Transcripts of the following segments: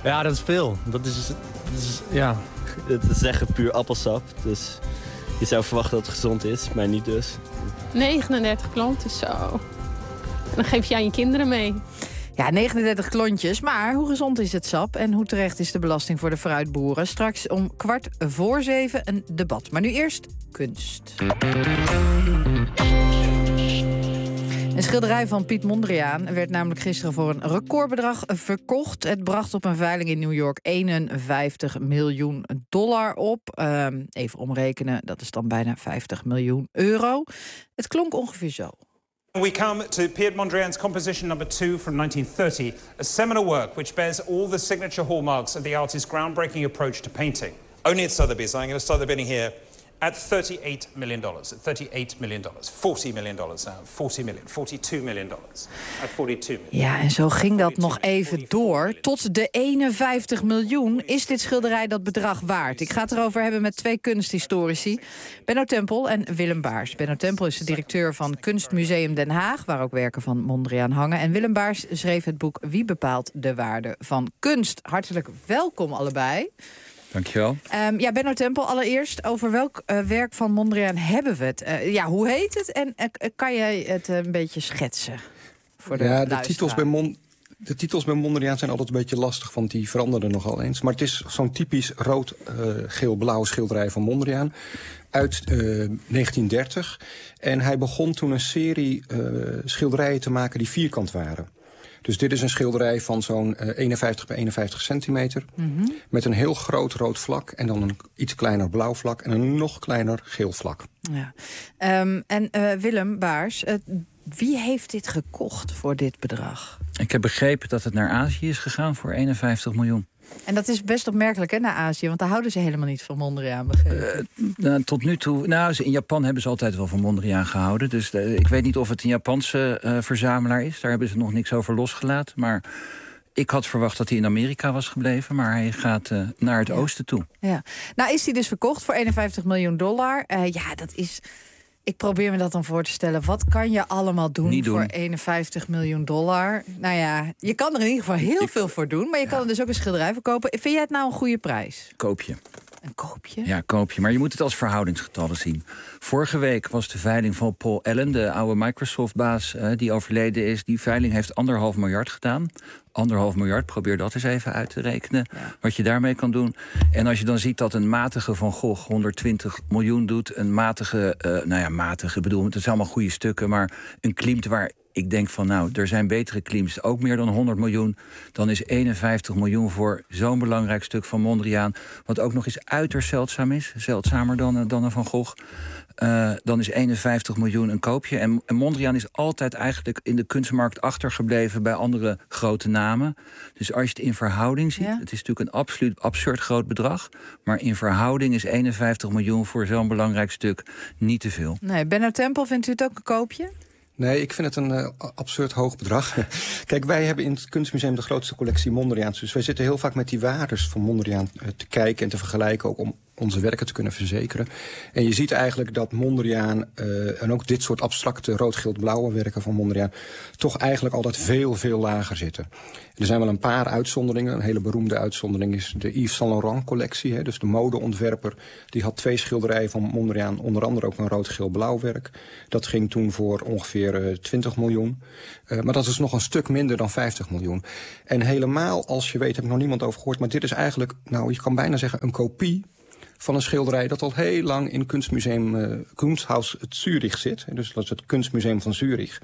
Ja, dat is veel. Ja. Het is echt puur appelsap. Dus je zou verwachten dat het gezond is, maar niet dus. 39 klontjes, zo. En dan geef je aan je kinderen mee. Ja, 39 klontjes. Maar hoe gezond is het sap en hoe terecht is de belasting voor de fruitboeren? Straks om 6:15 een debat. Maar nu eerst kunst. Een schilderij van Piet Mondriaan werd namelijk gisteren voor een recordbedrag verkocht. Het bracht op een veiling in New York $51 miljoen op. Even omrekenen, dat is dan bijna €50 miljoen. Het klonk ongeveer zo. We come to Piet Mondriaan's composition number 2 from 1930, a seminal work which bears all the signature hallmarks of the artist's groundbreaking approach to painting. Only at Sotheby's, I'm going to start the bidding here at $38 million. $38 million. $40 million now. $40 million. $42 million. At $42 million. Ja, en zo ging dat nog even door. Tot de 51 miljoen is dit schilderij dat bedrag waard. Ik ga het erover hebben met twee kunsthistorici. Benno Tempel en Willem Baars. Benno Tempel is de directeur van Kunstmuseum Den Haag, waar ook werken van Mondriaan hangen. En Willem Baars schreef het boek Wie bepaalt de waarde van kunst? Hartelijk welkom allebei. Dankjewel. Ja, Benno Tempel, allereerst over welk werk van Mondriaan hebben we het? Hoe heet het en kan jij het een beetje schetsen voor de luisteraar? De titels bij Mondriaan zijn altijd een beetje lastig, want die veranderden nogal eens. Maar het is zo'n typisch rood-geel-blauw schilderij van Mondriaan uit 1930. En hij begon toen een serie schilderijen te maken die vierkant waren. Dus dit is een schilderij van zo'n 51 bij 51 centimeter. Mm-hmm. Met een heel groot rood vlak en dan een iets kleiner blauw vlak en een nog kleiner geel vlak. Ja. Willem Baars, wie heeft dit gekocht voor dit bedrag? Ik heb begrepen dat het naar Azië is gegaan voor 51 miljoen. En dat is best opmerkelijk, hè, naar Azië, want daar houden ze helemaal niet van Mondriaan. Tot nu toe, in Japan hebben ze altijd wel van Mondriaan gehouden. Dus ik weet niet of het een Japanse verzamelaar is. Daar hebben ze nog niks over losgelaten. Maar ik had verwacht dat hij in Amerika was gebleven, maar hij gaat naar het oosten toe. Ja. Nou is hij dus verkocht voor $51 miljoen. Dat is... Ik probeer me dat dan voor te stellen. Wat kan je allemaal doen voor $51 miljoen? Nou ja, je kan er in ieder geval heel veel voor doen. Maar je kan er dus ook een schilderij verkopen. Vind jij het nou een goede prijs? Koop je. Een koopje? Ja, koop je. Maar je moet het als verhoudingsgetallen zien. Vorige week was de veiling van Paul Allen, de oude Microsoft-baas die overleden is. Die veiling heeft $1,5 miljard gedaan. $1,5 miljard, probeer dat eens even uit te rekenen. Ja. Wat je daarmee kan doen. En als je dan ziet dat een matige Van Gogh 120 miljoen doet. Een matige, bedoel, het zijn allemaal goede stukken. Maar een Klimt waar ik denk van, er zijn betere Klimts, ook meer dan 100 miljoen. Dan is 51 miljoen voor zo'n belangrijk stuk van Mondriaan. Wat ook nog eens uiterst zeldzaam is. Zeldzamer dan een Van Gogh. Dan is 51 miljoen een koopje. En Mondriaan is altijd eigenlijk in de kunstmarkt achtergebleven bij andere grote namen. Dus als je het in verhouding ziet, het is natuurlijk een absoluut absurd groot bedrag. Maar in verhouding is 51 miljoen voor zo'n belangrijk stuk niet te veel. Nee, Benno Tempel, vindt u het ook een koopje? Nee, ik vind het een absurd hoog bedrag. Kijk, wij hebben in het Kunstmuseum de grootste collectie Mondriaans. Dus wij zitten heel vaak met die waardes van Mondriaan te kijken en te vergelijken, ook om onze werken te kunnen verzekeren. En je ziet eigenlijk dat Mondriaan en ook dit soort abstracte rood-geel-blauwe werken van Mondriaan toch eigenlijk altijd veel, veel lager zitten. Er zijn wel een paar uitzonderingen. Een hele beroemde uitzondering is de Yves Saint Laurent collectie. Dus de modeontwerper die had 2 schilderijen van Mondriaan, onder andere ook een rood-geel-blauw werk. Dat ging toen voor ongeveer 20 miljoen. Maar dat is nog een stuk minder dan 50 miljoen. En helemaal, als je weet, heb ik nog niemand over gehoord, maar dit is eigenlijk, je kan bijna zeggen, een kopie van een schilderij dat al heel lang in Kunstmuseum Kunsthaus Zürich zit. Dus dat is het Kunstmuseum van Zürich.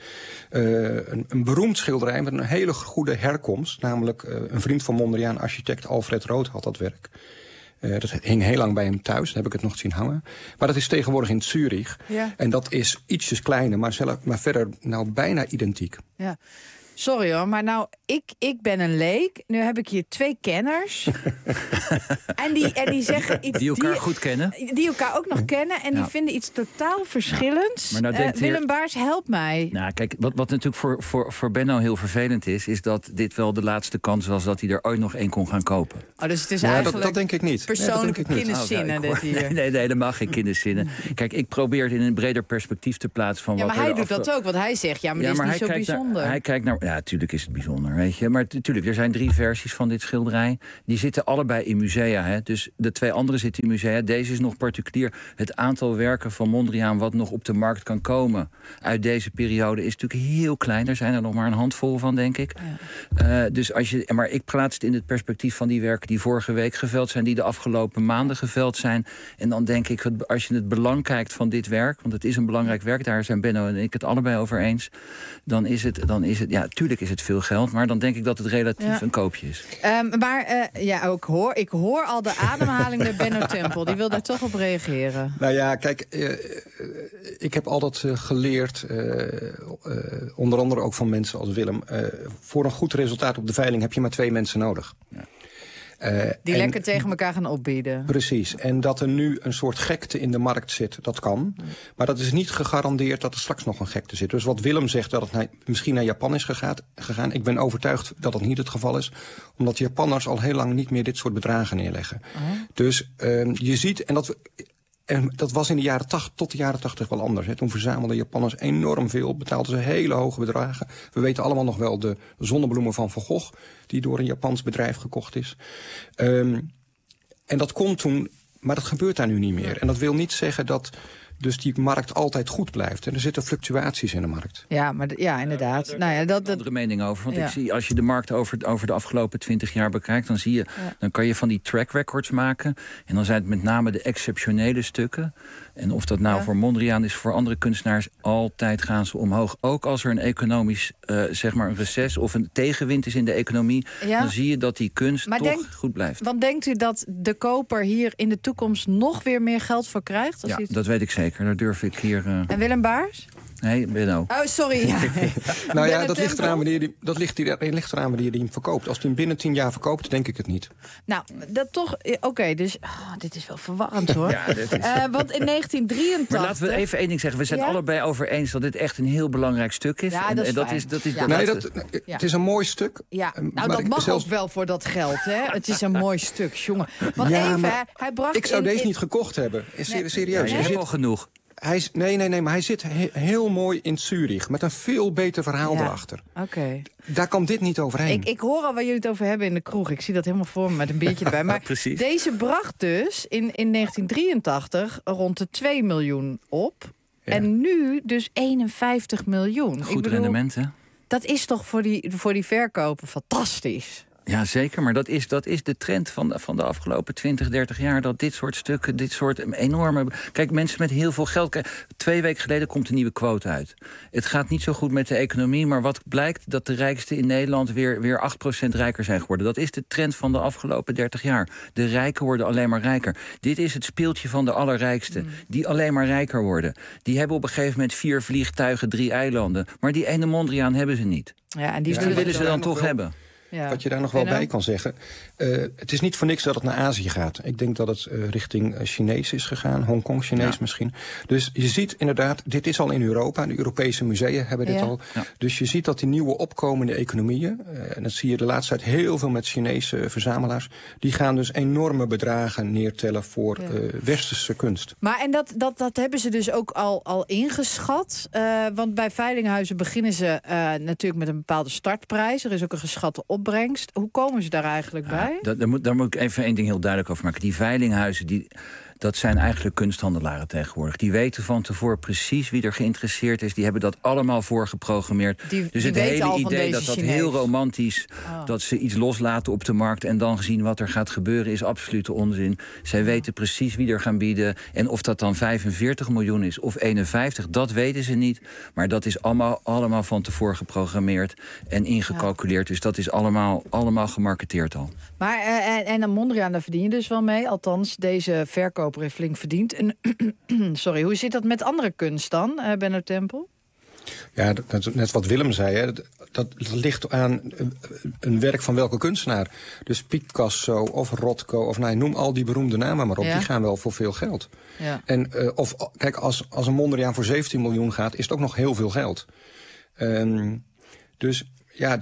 Een beroemd schilderij met een hele goede herkomst. Namelijk een vriend van Mondriaan, architect Alfred Roth, had dat werk. Dat hing heel lang bij hem thuis, daar heb ik het nog zien hangen. Maar dat is tegenwoordig in Zürich. Ja. En dat is ietsjes kleiner, maar verder bijna identiek. Ja. Sorry hoor, maar ik ben een leek. Nu heb ik hier 2 kenners. en die zeggen iets... Die elkaar goed kennen. Die elkaar ook nog kennen. En die vinden iets totaal verschillends. Maar Willem Baars, help mij. Nou, kijk, wat natuurlijk voor Benno heel vervelend is dat dit wel de laatste kans was dat hij er ooit nog 1 kon gaan kopen. Oh, dus het is eigenlijk dat denk ik niet. Persoonlijke kinderzinnen. Nee, dat mag geen kinderzinnen. Kijk, ik probeer het in een breder perspectief te plaatsen van maar hij doet dat ook, want hij zegt, maar dit is niet zo bijzonder. Hij kijkt naar... Ja, natuurlijk is het bijzonder, weet je. Maar natuurlijk, er zijn 3 versies van dit schilderij. Die zitten allebei in musea, hè. Dus de 2 andere zitten in musea. Deze is nog particulier. Het aantal werken van Mondriaan wat nog op de markt kan komen uit deze periode is natuurlijk heel klein. Er zijn er nog maar een handvol van, denk ik. Ja. Dus maar ik plaats het in het perspectief van die werken die vorige week geveld zijn, die de afgelopen maanden geveld zijn. En dan denk ik, als je het belang kijkt van dit werk, want het is een belangrijk werk, daar zijn Benno en ik het allebei over eens, dan is het ja, tuurlijk is het veel geld, maar dan denk ik dat het relatief een koopje is. Ik hoor al de ademhaling bij Benno Tempel. Die wil daar toch op reageren. Nou ja, kijk, ik heb altijd geleerd, onder andere ook van mensen als Willem, voor een goed resultaat op de veiling heb je maar 2 mensen nodig. Ja. Die lekker tegen elkaar gaan opbieden. Precies. En dat er nu een soort gekte in de markt zit, dat kan. Maar dat is niet gegarandeerd dat er straks nog een gekte zit. Dus wat Willem zegt, dat het misschien naar Japan is gegaan. Ik ben overtuigd dat dat niet het geval is. Omdat Japanners al heel lang niet meer dit soort bedragen neerleggen. Dus je ziet, en dat was in de jaren 80 tot de jaren 80 wel anders. Hè. Toen verzamelden Japanners enorm veel, betaalden ze hele hoge bedragen. We weten allemaal nog wel de zonnebloemen van Van Gogh, die door een Japans bedrijf gekocht is. En dat kon toen, maar dat gebeurt daar nu niet meer. En dat wil niet zeggen dat dus die markt altijd goed blijft. En er zitten fluctuaties in de markt. Ja, maar inderdaad. Daar heb ik een andere mening over. Want ik zie, als je de markt over de afgelopen 20 jaar bekijkt, dan zie je, dan kan je van die track records maken. En dan zijn het met name de exceptionele stukken. En of dat nou voor Mondriaan is, voor andere kunstenaars, altijd gaan ze omhoog. Ook als er een economisch, zeg maar een reces of een tegenwind is in de economie, dan zie je dat die kunst goed blijft. Want denkt u dat de koper hier in de toekomst nog weer meer geld voor krijgt? Ja, dat weet ik zeker. Dat durf ik hier. En Willem Baars? Nee, Benno. Oh, sorry. Ja. Nou ja, dat ligt eraan wanneer je hem verkoopt. Als hij hem binnen 10 jaar verkoopt, denk ik het niet. Nou, dat toch. Oké, dus dit is wel verwarrend, hoor. Ja, dit is... Want in 1983... Maar laten we even één ding zeggen. We zijn allebei over eens dat dit echt een heel belangrijk stuk is. Ja, dat is het is een mooi stuk. Ja, nou, dat mag ook wel voor dat geld, hè. Het is een mooi stuk, jongen. Want hij bracht... Ik zou deze niet gekocht hebben. Serieus. Je hebt al genoeg. Maar hij zit heel mooi in Zurich. Met een veel beter verhaal erachter. Oké. Daar kan dit niet overheen. Ik hoor al waar jullie het over hebben in de kroeg. Ik zie dat helemaal voor me met een biertje erbij. Maar deze bracht dus in 1983 rond de 2 miljoen op. Ja. En nu dus 51 miljoen. Goed rendement, hè? Dat is toch voor die verkoper fantastisch. Ja, zeker. Maar dat is de trend van de afgelopen 20, 30 jaar. Dat dit soort stukken, dit soort enorme... Kijk, mensen met heel veel geld... 2 weken geleden komt een nieuwe quote uit. Het gaat niet zo goed met de economie. Maar wat blijkt? Dat de rijksten in Nederland weer 8% rijker zijn geworden. Dat is de trend van de afgelopen 30 jaar. De rijken worden alleen maar rijker. Dit is het speeltje van de allerrijksten. Die alleen maar rijker worden. Die hebben op een gegeven moment 4 vliegtuigen, 3 eilanden. Maar die ene Mondriaan hebben ze niet. Ja, en die willen ze dan toch hebben. Ja. Wat je daar nog wel bij kan zeggen. Het is niet voor niks dat het naar Azië gaat. Ik denk dat het richting Chinees is gegaan. Hongkong, Chinees misschien. Dus je ziet inderdaad, dit is al in Europa. De Europese musea hebben dit al. Ja. Dus je ziet dat die nieuwe opkomende economieën... en dat zie je de laatste tijd heel veel met Chinese verzamelaars... die gaan dus enorme bedragen neertellen voor westerse kunst. Maar en dat hebben ze dus ook al ingeschat. Want bij veilinghuizen beginnen ze natuurlijk met een bepaalde startprijs. Er is ook een geschatte opbrengst. Hoe komen ze daar eigenlijk bij? Daar moet ik even één ding heel duidelijk over maken. Die veilinghuizen, dat zijn eigenlijk kunsthandelaren tegenwoordig. Die weten van tevoren precies wie er geïnteresseerd is. Die hebben dat allemaal voorgeprogrammeerd. Dus het hele idee dat heel romantisch... dat ze iets loslaten op de markt... en dan zien wat er gaat gebeuren, is absolute onzin. Zij weten precies wie er gaan bieden. En of dat dan 45 miljoen is of 51, dat weten ze niet. Maar dat is allemaal van tevoren geprogrammeerd en ingecalculeerd. Dus dat is allemaal gemarketeerd al. Maar en aan Mondriaan, daar verdien je dus wel mee. Althans, deze verkoper heeft flink verdiend. En, sorry, hoe zit dat met andere kunst dan, Benno Tempel? Ja, dat is net wat Willem zei. Hè. Dat ligt aan een werk van welke kunstenaar. Dus Picasso of Rothko of noem al die beroemde namen maar op. Ja. Die gaan wel voor veel geld. Ja. En kijk, als een Mondriaan voor 17 miljoen gaat, is het ook nog heel veel geld. Dus Ja,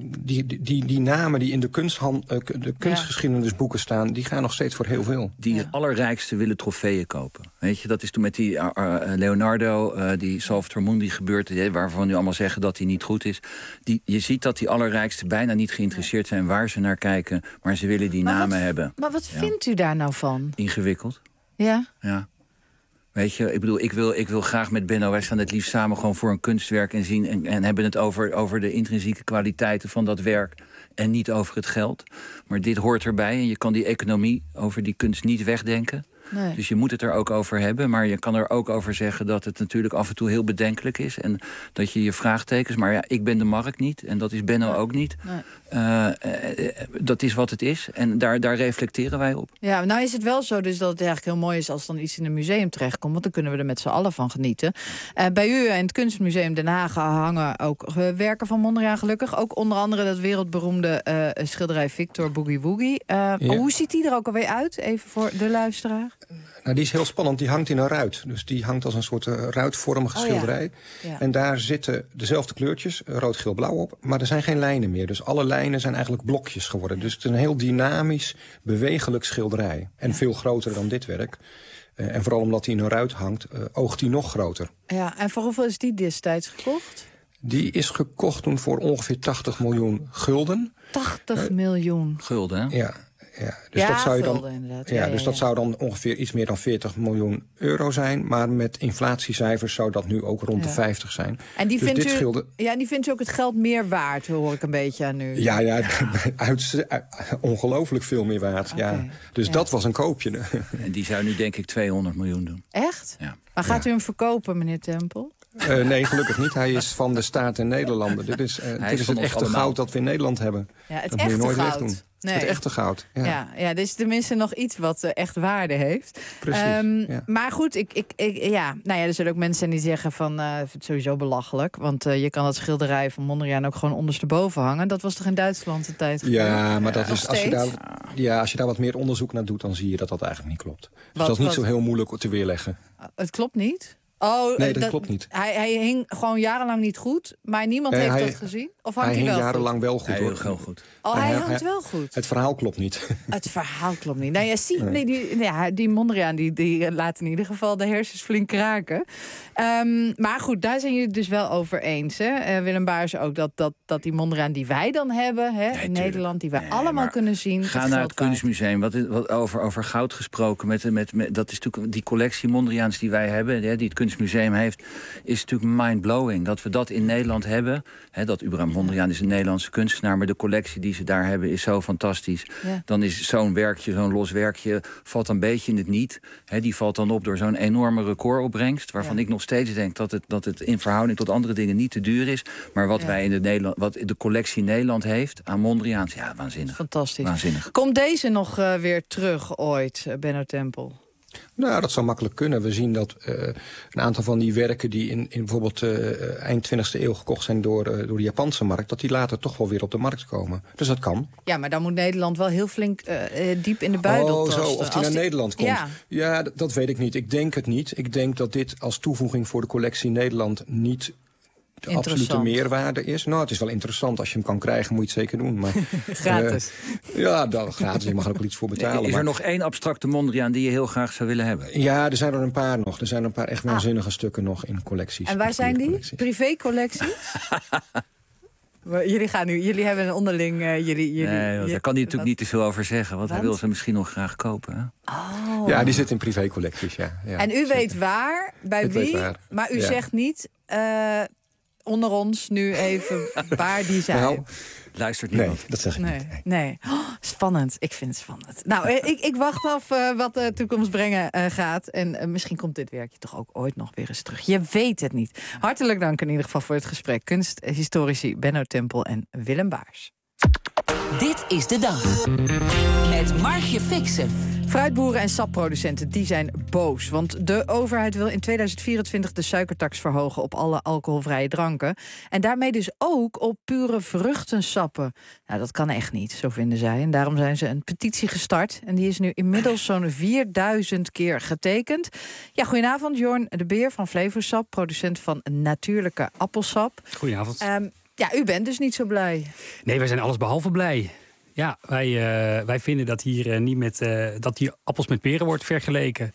die namen die in de kunstgeschiedenisboeken staan, die gaan nog steeds voor heel veel. Die het allerrijkste willen trofeeën kopen. Weet je, dat is toen met die Leonardo, die Salvator Mundi gebeurd, waarvan nu allemaal zeggen dat hij niet goed is. Je ziet dat die allerrijkste bijna niet geïnteresseerd zijn waar ze naar kijken, maar ze willen die namen hebben. Maar wat vindt u daar nou van? Ingewikkeld. Ja? Ja. Weet je, ik bedoel, ik wil graag met Benno, wij staan het liefst samen gewoon voor een kunstwerk en zien en hebben het over de intrinsieke kwaliteiten van dat werk en niet over het geld. Maar dit hoort erbij en je kan die economie over die kunst niet wegdenken. Nee. Dus je moet het er ook over hebben, maar je kan er ook over zeggen dat het natuurlijk af en toe heel bedenkelijk is en dat je vraagtekens, maar ja, ik ben de markt niet en dat is Benno ook niet. Nee. Dat is wat het is en daar reflecteren wij op. Ja, nou is het wel zo dus dat het eigenlijk heel mooi is als dan iets in een museum terechtkomt, want dan kunnen we er met z'n allen van genieten. Bij u in het Kunstmuseum Den Haag hangen ook werken van Mondriaan gelukkig. Ook onder andere dat wereldberoemde schilderij Victor Boogie Woogie. Hoe ziet die er ook alweer uit? Even voor de luisteraar. Nou, die is heel spannend. Die hangt in een ruit. Dus die hangt als een soort ruitvormige schilderij. Ja. En daar zitten dezelfde kleurtjes, rood, geel, blauw op. Maar er zijn geen lijnen meer. Dus alle lijnen zijn eigenlijk blokjes geworden. Dus het is een heel dynamisch, bewegelijk schilderij. En veel groter dan dit werk. En vooral omdat hij in een ruit hangt, oogt hij nog groter. Ja, en voor hoeveel is die destijds gekocht? Die is gekocht toen voor ongeveer 80 miljoen gulden. 80 miljoen gulden, hè? Ja. Ja, dus dat zou je dan, inderdaad. Dat zou dan ongeveer iets meer dan 40 miljoen euro zijn. Maar met inflatiecijfers zou dat nu ook rond de 50 zijn. En die, dus die vindt u ook het geld meer waard, hoor ik een beetje aan u. Ja. Ongelooflijk veel meer waard. Okay. Ja. Dus dat was een koopje. En die zou nu denk ik 200 miljoen doen. Echt? Ja. Maar gaat u hem verkopen, meneer Tempel? Nee, gelukkig niet. Hij is van de staat en Nederlanden. Dit is het echte goud dat we in Nederland hebben. Ja, het dat moet je nooit wegdoen. Nee. Het echte goud. Ja, dus tenminste nog iets wat echt waarde heeft. Precies. Maar goed, er zullen ook mensen zijn die zeggen van vind het sowieso belachelijk. Want je kan dat schilderij van Mondriaan ook gewoon ondersteboven hangen. Dat was toch in Duitsland de tijd? Ja, maar dat is, als je daar wat meer onderzoek naar doet, dan zie je dat dat eigenlijk niet klopt. Dus dat is niet zo heel moeilijk te weerleggen. Het klopt niet? Oh, nee, dat klopt niet. Hij hing gewoon jarenlang niet goed, maar niemand heeft dat gezien? Of hangt hij hing wel jarenlang wel goed. Hij hing heel goed. Oh, hij hangt wel goed. Het verhaal klopt niet. Het verhaal klopt niet. Nou, je ziet, die Mondriaan die laat in ieder geval de hersens flink kraken. Maar goed, daar zijn jullie dus wel over eens. Hè? Willem Baars ook, dat die Mondriaan die wij dan hebben in Nederland, die wij allemaal kunnen zien. Ga naar het Kunstmuseum. Wat over goud gesproken. Dat is natuurlijk die collectie Mondriaans die wij hebben, die het Kunstmuseum heeft, is natuurlijk mind-blowing. Dat we dat in Nederland hebben. Dat Uberam Mondriaan is een Nederlandse kunstenaar, maar de collectie die ze daar hebben is zo fantastisch. Ja. Dan is zo'n werkje, zo'n los werkje, valt een beetje in het niet. Die valt dan op door zo'n enorme recordopbrengst, waarvan ik nog steeds denk dat het in verhouding tot andere dingen niet te duur is. Maar wat wij in wat de collectie Nederland heeft aan Mondriaans, waanzinnig. Fantastisch. Waanzinnig. Komt deze nog weer terug ooit, Benno Tempel? Nou, dat zou makkelijk kunnen. We zien dat een aantal van die werken die in bijvoorbeeld eind 20e eeuw gekocht zijn door de Japanse markt, dat die later toch wel weer op de markt komen. Dus dat kan. Ja, maar dan moet Nederland wel heel flink diep in de buidel tasten. Of die naar Nederland komt. Ja, dat weet ik niet. Ik denk het niet. Ik denk dat dit als toevoeging voor de collectie Nederland niet de absolute meerwaarde is. Nou, het is wel interessant. Als je hem kan krijgen, moet je het zeker doen. Maar, gratis. Dan gratis. Je mag er ook wel iets voor betalen. Is er nog één abstracte Mondriaan die je heel graag zou willen hebben? Ja, er zijn er een paar nog. Er zijn een paar echt waanzinnige stukken nog in collecties. En waar zijn die? Privécollecties? Jullie hebben een onderling... daar kan hij natuurlijk niet te veel over zeggen. Want hij wil ze misschien nog graag kopen. Hè? Oh. Ja, die zit in privécollecties, ja. En u weet waar, bij wie, maar u zegt niet onder ons nu even waar die zijn. Nou, luistert niemand. Nee, dat zeg ik niet. Nee. Oh, spannend. Ik vind het spannend. Nou, ik wacht af wat de toekomst brengen gaat. En misschien komt dit werkje toch ook ooit nog weer eens terug. Je weet het niet. Hartelijk dank in ieder geval voor het gesprek. Kunsthistorici Benno Tempel en Willem Baars. Dit is de dag. Met Margje Fixen. Fruitboeren en sapproducenten die zijn boos. Want de overheid wil in 2024 de suikertax verhogen op alle alcoholvrije dranken. En daarmee dus ook op pure vruchtensappen. Nou, dat kan echt niet, zo vinden zij. En daarom zijn ze een petitie gestart. En die is nu inmiddels zo'n 4000 keer getekend. Ja, goedenavond, Jorn de Beer van Flevosap, producent van natuurlijke appelsap. Goedenavond. Ja, u bent dus niet zo blij. Nee, wij zijn allesbehalve blij. Ja, wij vinden dat hier niet met dat hier appels met peren wordt vergeleken.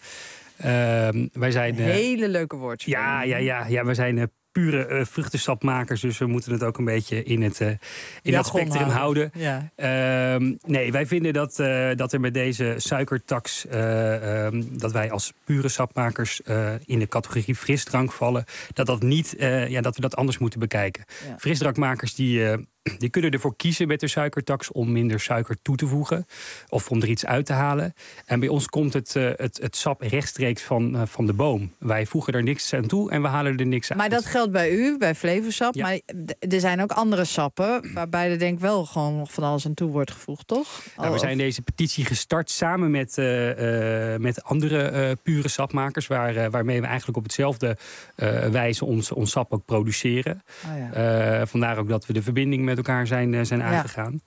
Wij zijn hele leuke woordspeling. Ja, we zijn pure vruchtensapmakers, dus we moeten het ook een beetje in dat spectrum houden. Ja. Nee, wij vinden dat er met deze suikertax dat wij als pure sapmakers in de categorie frisdrank vallen, dat we dat anders moeten bekijken. Ja. Frisdrankmakers die kunnen ervoor kiezen met de suikertax om minder suiker toe te voegen of om er iets uit te halen. En bij ons komt het sap rechtstreeks van de boom. Wij voegen er niks aan toe en we halen er niks uit. Maar dat geldt bij u, bij Flevosap. Ja. Maar er zijn ook andere sappen waarbij er denk ik wel gewoon nog van alles aan toe wordt gevoegd, toch? Nou, we zijn deze petitie gestart samen met andere pure sapmakers, waarmee we eigenlijk op hetzelfde wijze ons sap ook produceren. Oh ja. Vandaar ook dat we de verbinding met elkaar zijn aangegaan.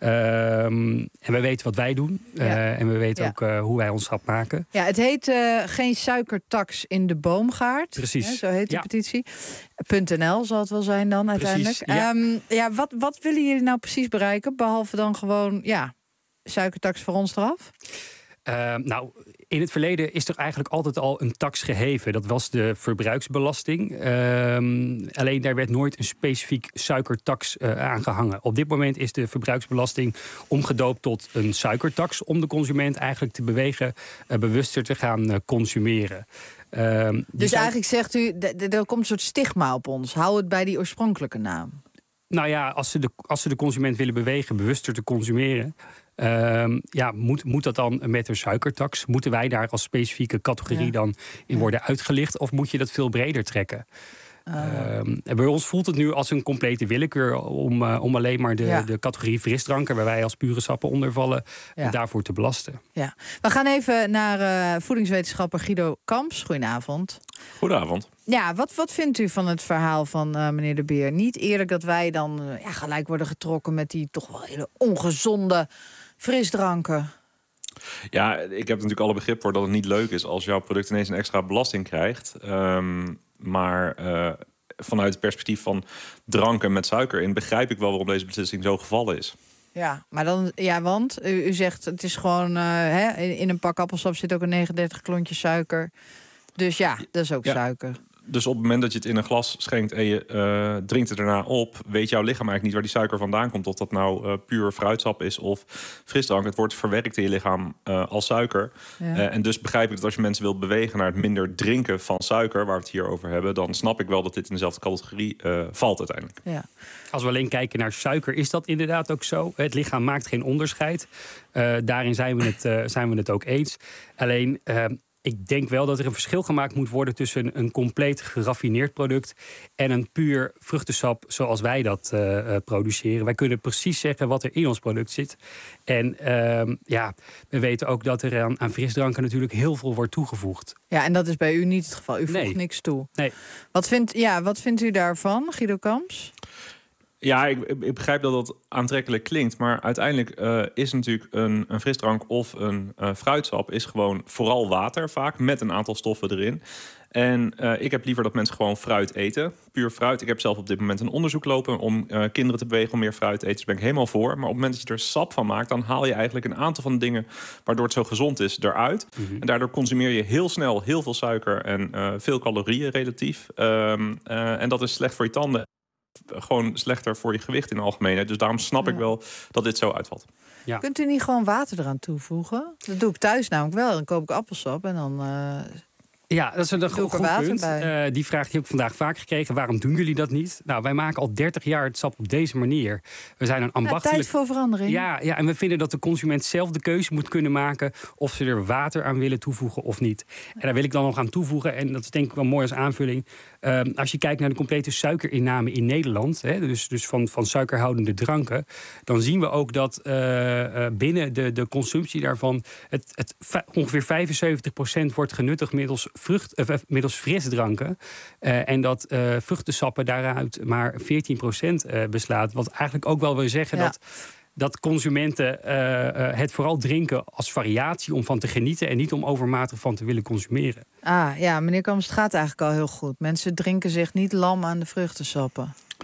En we weten wat wij doen. En we weten ook hoe wij ons sap maken. Ja, het heet geen suikertax in de boomgaard. Precies. Hè, zo heet de petitie. .nl zal het wel zijn dan uiteindelijk. Precies, wat willen jullie nou precies bereiken? Behalve dan gewoon suikertax voor ons eraf? In het verleden is er eigenlijk altijd al een tax geheven. Dat was de verbruiksbelasting. Alleen daar werd nooit een specifiek suikertax aangehangen. Op dit moment is de verbruiksbelasting omgedoopt tot een suikertax, om de consument eigenlijk te bewegen bewuster te gaan consumeren. Dus eigenlijk zegt u, er komt een soort stigma op ons. Hou het bij die oorspronkelijke naam. Nou ja, als ze de consument willen bewegen bewuster te consumeren, moet dat dan met een suikertax? Moeten wij daar als specifieke categorie dan in worden uitgelicht? Of moet je dat veel breder trekken? Bij ons voelt het nu als een complete willekeur om alleen maar de categorie frisdranken, waar wij als pure sappen onder vallen, daarvoor te belasten. Ja. We gaan even naar voedingswetenschapper Guido Kamps. Goedenavond. Goedenavond. Ja, wat vindt u van het verhaal van meneer De Beer? Niet eerlijk dat wij dan gelijk worden getrokken met die toch wel hele ongezonde frisdranken. Ja, ik heb natuurlijk alle begrip voor dat het niet leuk is als jouw product ineens een extra belasting krijgt. Maar vanuit het perspectief van dranken met suiker in begrijp ik wel waarom deze beslissing zo gevallen is. Ja, maar dan, want u zegt het is gewoon in een pak appelsap zit ook een 39 klontjes suiker. Dus dat is ook suiker. Dus op het moment dat je het in een glas schenkt en je drinkt het erna op, weet jouw lichaam eigenlijk niet waar die suiker vandaan komt. Of dat nou puur fruitsap is of frisdrank. Het wordt verwerkt in je lichaam als suiker. Ja. En dus begrijp ik dat als je mensen wilt bewegen naar het minder drinken van suiker, waar we het hier over hebben, dan snap ik wel dat dit in dezelfde categorie valt uiteindelijk. Ja. Als we alleen kijken naar suiker, is dat inderdaad ook zo. Het lichaam maakt geen onderscheid. Daarin zijn we het ook eens. Alleen, ik denk wel dat er een verschil gemaakt moet worden tussen een compleet geraffineerd product en een puur vruchtensap zoals wij dat produceren. Wij kunnen precies zeggen wat er in ons product zit. En we weten ook dat er aan frisdranken natuurlijk heel veel wordt toegevoegd. Ja, en dat is bij u niet het geval. U voegt niks toe. Nee. Wat vindt u daarvan, Guido Kamps? Ja, ik begrijp dat dat aantrekkelijk klinkt. Maar uiteindelijk is natuurlijk een frisdrank of een fruitsap is gewoon vooral water vaak, met een aantal stoffen erin. En ik heb liever dat mensen gewoon fruit eten. Puur fruit. Ik heb zelf op dit moment een onderzoek lopen om kinderen te bewegen om meer fruit te eten. Dus ben ik helemaal voor. Maar op het moment dat je er sap van maakt, dan haal je eigenlijk een aantal van de dingen waardoor het zo gezond is eruit. Mm-hmm. En daardoor consumeer je heel snel heel veel suiker en veel calorieën relatief. En dat is slecht voor je tanden. Gewoon slechter voor je gewicht in de algemeenheid. Dus daarom snap ik wel dat dit zo uitvalt. Ja. Kunt u niet gewoon water eraan toevoegen? Dat doe ik thuis namelijk wel. Dan koop ik appelsap en dan Ja, dat is een goed punt. Die vraag heb ik vandaag vaak gekregen. Waarom doen jullie dat niet? Nou, wij maken al 30 jaar het sap op deze manier. We zijn een ambachtelijk... tijd voor verandering. Ja, en we vinden dat de consument zelf de keuze moet kunnen maken of ze er water aan willen toevoegen of niet. En daar wil ik dan nog aan toevoegen. En dat is denk ik wel mooi als aanvulling. Als je kijkt naar de complete suikerinname in Nederland, dus van suikerhoudende dranken, dan zien we ook dat binnen de consumptie daarvan ongeveer 75% wordt genuttigd middels frisdranken. En dat vruchtensappen daaruit maar 14% beslaat. Wat eigenlijk ook wel wil zeggen dat consumenten het vooral drinken als variatie om van te genieten en niet om overmatig van te willen consumeren. Ja, meneer Kamps, het gaat eigenlijk al heel goed. Mensen drinken zich niet lam aan de vruchtensappen.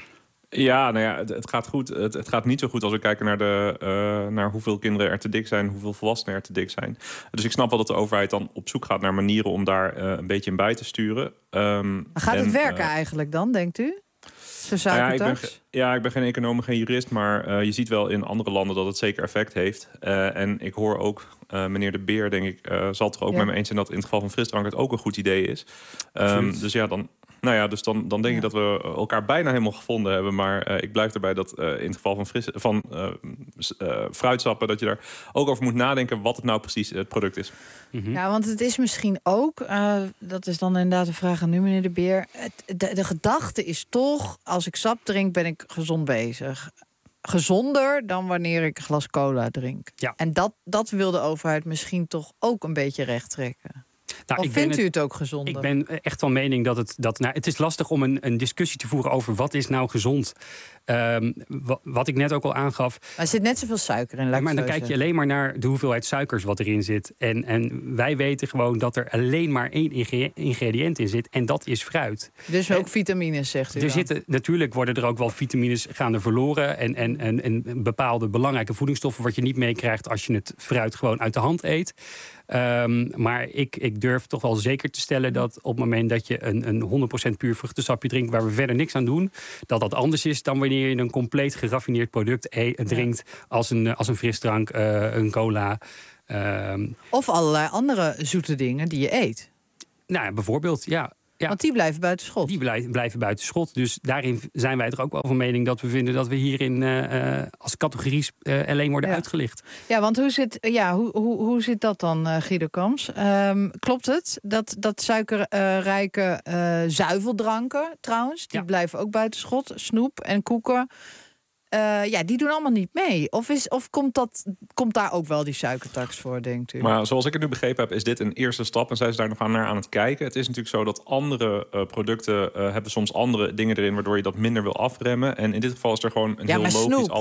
Ja, nou ja, het gaat goed. Het gaat niet zo goed als we kijken naar hoeveel kinderen er te dik zijn, hoeveel volwassenen er te dik zijn. Dus ik snap wel dat de overheid dan op zoek gaat naar manieren om daar een beetje in bij te sturen. Gaat het werken eigenlijk dan, denkt u? Zo'n suikertax? Ik ben geen econoom, geen jurist, maar je ziet wel in andere landen dat het zeker effect heeft. En ik hoor ook, meneer De Beer, denk ik, zal het er ook met me eens zijn dat in het geval van frisdrank het ook een goed idee is. Dus ja, dan denk ik dat we elkaar bijna helemaal gevonden hebben. Maar ik blijf erbij dat in het geval van fruitsappen, dat je daar ook over moet nadenken wat het nou precies het product is. Mm-hmm. Ja, want het is misschien ook, dat is dan inderdaad een vraag aan u, meneer De Beer. De gedachte is toch, als ik sap drink, ben ik gezond bezig. Gezonder dan wanneer ik een glas cola drink. Ja. En dat wil de overheid misschien toch ook een beetje recht trekken. Nou, of vindt u het ook gezonder? Ik ben echt van mening dat het is lastig om een discussie te voeren over wat is nou gezond. Wat ik net ook al aangaf. Maar er zit net zoveel suiker in. Maar dan kijk je alleen maar naar de hoeveelheid suikers wat erin zit. En wij weten gewoon dat er alleen maar één ingrediënt in zit. En dat is fruit. Dus ook vitamines, zegt u. Natuurlijk worden er ook wel vitamines gaan er verloren. En bepaalde belangrijke voedingsstoffen wat je niet meekrijgt als je het fruit gewoon uit de hand eet. Maar ik durf toch wel zeker te stellen dat op het moment dat je een 100% puur vruchtensapje drinkt waar we verder niks aan doen, dat anders is dan wanneer je een compleet geraffineerd product drinkt als een frisdrank, een cola. Of allerlei andere zoete dingen die je eet. Nou ja, bijvoorbeeld, ja. Ja. Want die blijven buiten schot. Die blijven buiten schot. Dus daarin zijn wij er ook wel van mening dat we vinden dat we hierin als categorie alleen worden uitgelicht. Ja, want hoe zit dat dan, Guido Kamps? Klopt het dat suikerrijke zuiveldranken trouwens, die blijven ook buiten schot, snoep en koeken, die doen allemaal niet mee. Of komt daar ook wel die suikertax voor, denkt u? Maar zoals ik het nu begrepen heb, is dit een eerste stap en zijn ze daar nog naar aan het kijken. Het is natuurlijk zo dat andere producten hebben soms andere dingen erin waardoor je dat minder wil afremmen. En in dit geval is er gewoon een heel logisch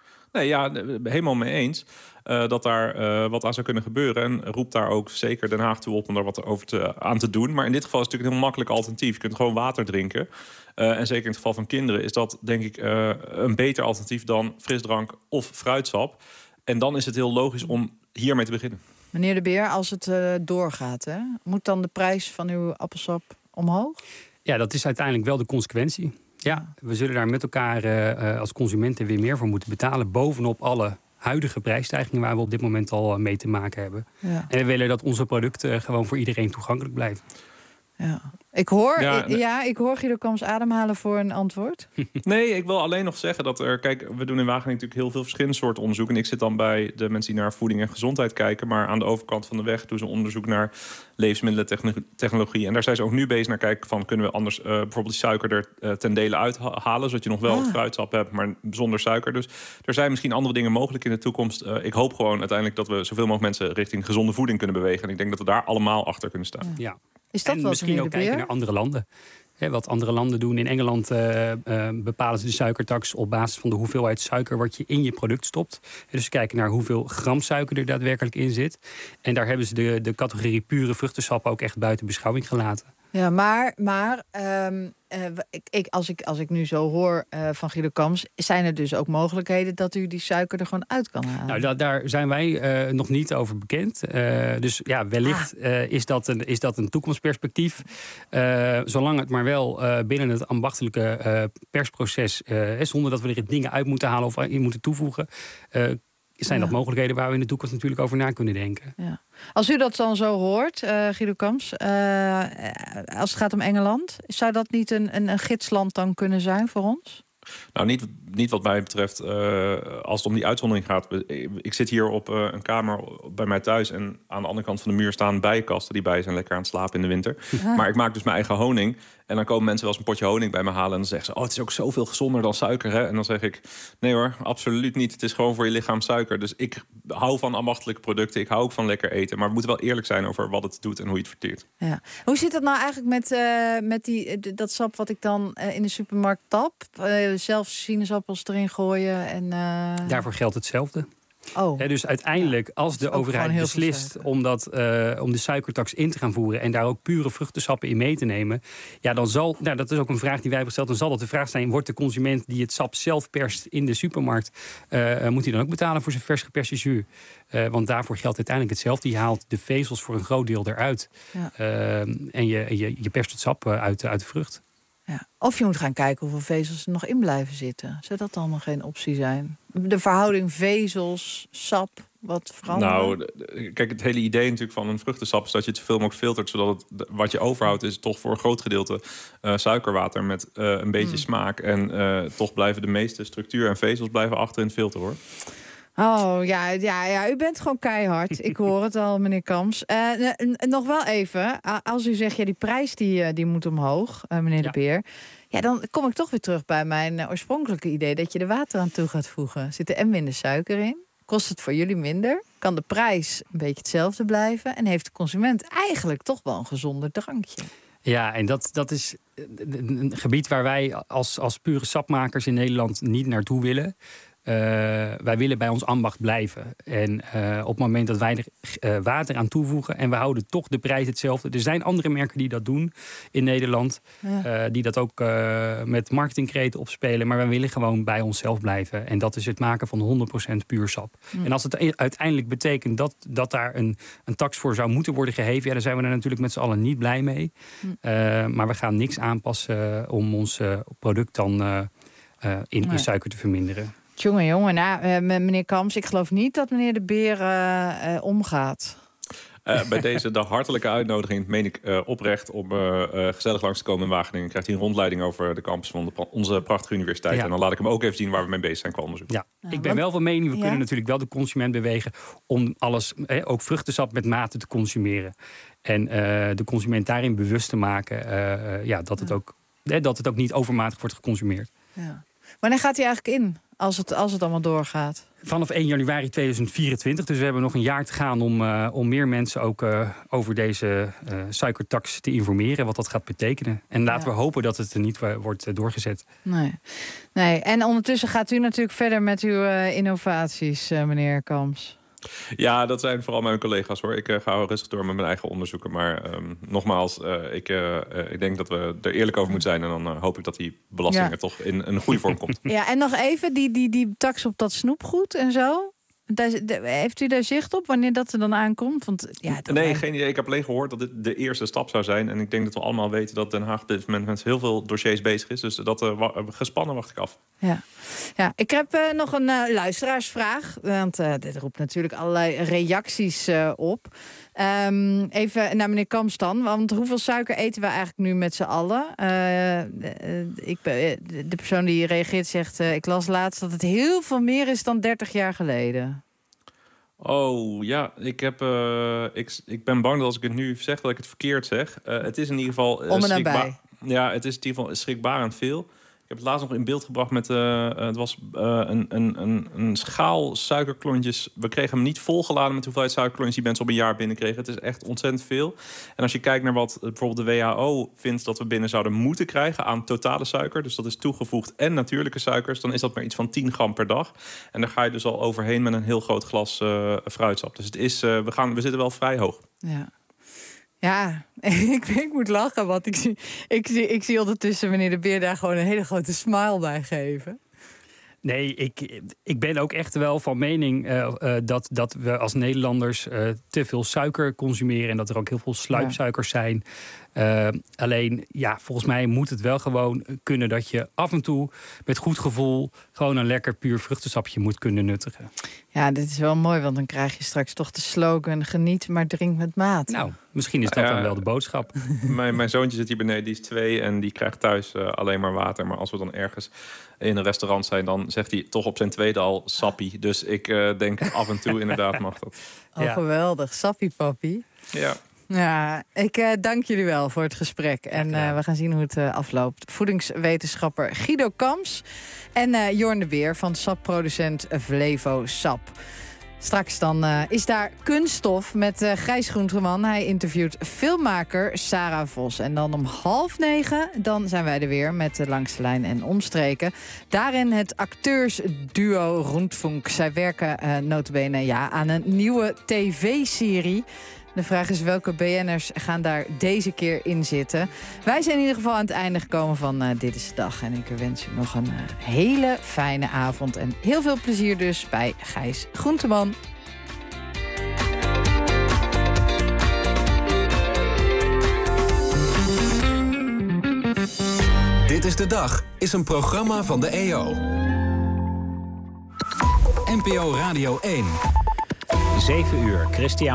helemaal mee eens. Dat daar wat aan zou kunnen gebeuren. En roept daar ook zeker Den Haag toe op om daar wat aan te doen. Maar in dit geval is het natuurlijk een heel makkelijk alternatief. Je kunt gewoon water drinken. En zeker in het geval van kinderen is dat denk ik een beter alternatief dan frisdrank of fruitsap. En dan is het heel logisch om hiermee te beginnen. Meneer De Beer, als het doorgaat, hè, moet dan de prijs van uw appelsap omhoog? Ja, dat is uiteindelijk wel de consequentie. Ja, we zullen daar met elkaar als consumenten weer meer voor moeten betalen. Bovenop alle huidige prijsstijgingen waar we op dit moment al mee te maken hebben. Ja. En we willen dat onze producten gewoon voor iedereen toegankelijk blijven. Ja. Ik hoor Guido Kamps ademhalen voor een antwoord. Nee, ik wil alleen nog zeggen dat kijk, we doen in Wageningen natuurlijk heel veel verschillende soorten onderzoek. En ik zit dan bij de mensen die naar voeding en gezondheid kijken. Maar aan de overkant van de weg doen ze onderzoek naar levensmiddelentechnologie. En daar zijn ze ook nu bezig naar kijken van, kunnen we anders bijvoorbeeld die suiker er ten dele uithalen, zodat je nog wel het fruitsap hebt, maar zonder suiker. Dus er zijn misschien andere dingen mogelijk in de toekomst. Ik hoop gewoon uiteindelijk dat we zoveel mogelijk mensen richting gezonde voeding kunnen bewegen. En ik denk dat we daar allemaal achter kunnen staan. Ja. Is dat en misschien ook kijken naar andere landen. Wat andere landen doen. In Engeland bepalen ze de suikertax op basis van de hoeveelheid suiker wat je in je product stopt. Dus kijken naar hoeveel gram suiker er daadwerkelijk in zit. En daar hebben ze de categorie pure vruchtensap ook echt buiten beschouwing gelaten. Ja, maar als ik nu zo hoor van Guido Kamps, zijn er dus ook mogelijkheden dat u die suiker er gewoon uit kan halen? Nou, daar zijn wij nog niet over bekend. Dus ja, wellicht is dat een toekomstperspectief. Zolang het maar wel binnen het ambachtelijke persproces, zonder dat we er dingen uit moeten halen of in moeten toevoegen, zijn dat mogelijkheden waar we in de toekomst natuurlijk over na kunnen denken. Ja. Als u dat dan zo hoort, Guido Kamps, als het gaat om Engeland, zou dat niet een gidsland dan kunnen zijn voor ons? Nou, niet wat mij betreft als het om die uitzondering gaat. Ik zit hier op een kamer bij mij thuis en aan de andere kant van de muur staan bijenkasten. Die bijen zijn lekker aan het slapen in de winter. Maar ik maak dus mijn eigen honing. En dan komen mensen wel eens een potje honing bij me halen en dan zeggen ze, het is ook zoveel gezonder dan suiker, hè? En dan zeg ik, nee hoor, absoluut niet. Het is gewoon voor je lichaam suiker. Dus ik hou van ambachtelijke producten. Ik hou ook van lekker eten. Maar we moeten wel eerlijk zijn over wat het doet en hoe je het verteert. Ja. Hoe zit het nou eigenlijk met dat sap wat ik dan in de supermarkt tap? Zelf sinaasappels erin gooien en... Daarvoor geldt hetzelfde. Oh. Dus uiteindelijk, als de ook gewoon overheid heel veel beslist om de suikertax in te gaan voeren en daar ook pure vruchtensappen in mee te nemen, ja, dan zal, dat is ook een vraag die wij hebben gesteld, dan zal dat de vraag zijn, wordt de consument die het sap zelf perst in de supermarkt, moet hij dan ook betalen voor zijn vers geperste jus? Want daarvoor geldt uiteindelijk hetzelfde. Je haalt de vezels voor een groot deel eruit. Ja. En je perst het sap uit de vrucht. Ja. Of je moet gaan kijken hoeveel vezels er nog in blijven zitten. Zou dat allemaal geen optie zijn? De verhouding vezels, sap, wat veranderen? Nou, kijk, het hele idee natuurlijk van een vruchtensap is dat je het zoveel mogelijk filtert, zodat wat je overhoudt is toch voor een groot gedeelte suikerwater met een beetje smaak. En toch blijven de meeste structuur en vezels blijven achter in het filter, hoor. Oh, ja, u bent gewoon keihard. Ik hoor het al, meneer Kamps. Nog wel even, als u zegt, die prijs die moet omhoog, meneer De Beer. Ja, dan kom ik toch weer terug bij mijn oorspronkelijke idee dat je er water aan toe gaat voegen. Zit er en minder suiker in? Kost het voor jullie minder? Kan de prijs een beetje hetzelfde blijven? En heeft de consument eigenlijk toch wel een gezonder drankje? Ja, en dat is een gebied waar wij als pure sapmakers in Nederland niet naartoe willen. Wij willen bij ons ambacht blijven. En op het moment dat wij er water aan toevoegen en we houden toch de prijs hetzelfde. Er zijn andere merken die dat doen in Nederland. Ja. Die dat ook met marketingkreten opspelen. Maar wij willen gewoon bij onszelf blijven. En dat is het maken van 100% puur sap. En als het uiteindelijk betekent dat daar een tax voor zou moeten worden geheven, ja, dan zijn we er natuurlijk met z'n allen niet blij mee. Maar we gaan niks aanpassen om ons product dan in suiker te verminderen. Jongen, meneer Kamps, ik geloof niet dat meneer De Beer omgaat. Bij deze de hartelijke uitnodiging meen ik oprecht om gezellig langs te komen in Wageningen. Krijgt hij een rondleiding over de campus van onze prachtige universiteit. Ja. En dan laat ik hem ook even zien waar we mee bezig zijn qua onderzoek. Ja, ik ben wel van mening, we kunnen natuurlijk wel de consument bewegen om alles, ook vruchtensap met mate te consumeren. En de consument daarin bewust te maken dat het ook niet overmatig wordt geconsumeerd. Ja. Wanneer gaat hij eigenlijk in? Als het allemaal doorgaat? Vanaf 1 januari 2024. Dus we hebben nog een jaar te gaan om meer mensen ook over deze suikertax te informeren. Wat dat gaat betekenen. En laten we hopen dat het er niet wordt doorgezet. Nee. En ondertussen gaat u natuurlijk verder met uw innovaties, meneer Kamps. Ja, dat zijn vooral mijn collega's, hoor. Ik ga rustig door met mijn eigen onderzoeken. Maar nogmaals, ik denk dat we er eerlijk over moeten zijn. En dan hoop ik dat die belasting er toch in een goede vorm komt. Ja, en nog even, die tax op dat snoepgoed en zo. Heeft u daar zicht op wanneer dat er dan aankomt? Want, nee, geen idee. Ik heb alleen gehoord dat dit de eerste stap zou zijn. En ik denk dat we allemaal weten dat Den Haag op dit moment met heel veel dossiers bezig is. Dus dat gespannen wacht ik af. Ja, ik heb nog een luisteraarsvraag. Want dit roept natuurlijk allerlei reacties op. Even naar meneer Kamps dan. Want hoeveel suiker eten we eigenlijk nu met z'n allen? De persoon die reageert zegt, ik las laatst dat het heel veel meer is dan 30 jaar geleden. Oh ja, ik ben bang dat als ik het nu zeg dat ik het verkeerd zeg. Het is in ieder geval om en nabij. Ja, het is in ieder geval schrikbarend veel. Ik heb het laatst nog in beeld gebracht met het was een schaal suikerklontjes. We kregen hem niet volgeladen met de hoeveelheid suikerklontjes die mensen op een jaar binnenkregen. Het is echt ontzettend veel. En als je kijkt naar wat bijvoorbeeld de WHO vindt dat we binnen zouden moeten krijgen aan totale suiker, dus dat is toegevoegd en natuurlijke suikers, dan is dat maar iets van 10 gram per dag. En daar ga je dus al overheen met een heel groot glas fruitsap. Dus het is, we zitten wel vrij hoog. Ja, ik moet lachen, want ik zie ondertussen meneer De Beer daar gewoon een hele grote smile bij geven. Nee, ik ben ook echt wel van mening dat we als Nederlanders te veel suiker consumeren en dat er ook heel veel sluipsuikers zijn. Alleen, volgens mij moet het wel gewoon kunnen dat je af en toe met goed gevoel gewoon een lekker puur vruchtensapje moet kunnen nuttigen. Ja, dit is wel mooi, want dan krijg je straks toch de slogan: geniet, maar drink met mate. Nou, misschien is dat dan wel de boodschap. Mijn zoontje zit hier beneden, die is 2 en die krijgt thuis alleen maar water. Maar als we dan ergens in een restaurant zijn, dan zegt hij toch op zijn tweede al sappie. Dus ik denk af en toe inderdaad mag dat. Geweldig, sappie papi. Ja. Ja, ik dank jullie wel voor het gesprek. En we gaan zien hoe het afloopt. Voedingswetenschapper Guido Kamps en Jorn De Beer van sapproducent Flevo Sap. Straks dan is daar Kunststof met Gijs Groenteman. Hij interviewt filmmaker Sarah Vos. En dan om 8:30 dan zijn wij er weer met Langs de Lijn en Omstreken. Daarin het acteursduo Rundfunk. Zij werken nota bene aan een nieuwe tv-serie. De vraag is welke BN'ers gaan daar deze keer in zitten. Wij zijn in ieder geval aan het einde gekomen van Dit is de Dag. En ik wens u nog een hele fijne avond. En heel veel plezier dus bij Gijs Groenteman. Dit is de Dag is een programma van de EO. NPO Radio 1. 7 uur, Christian.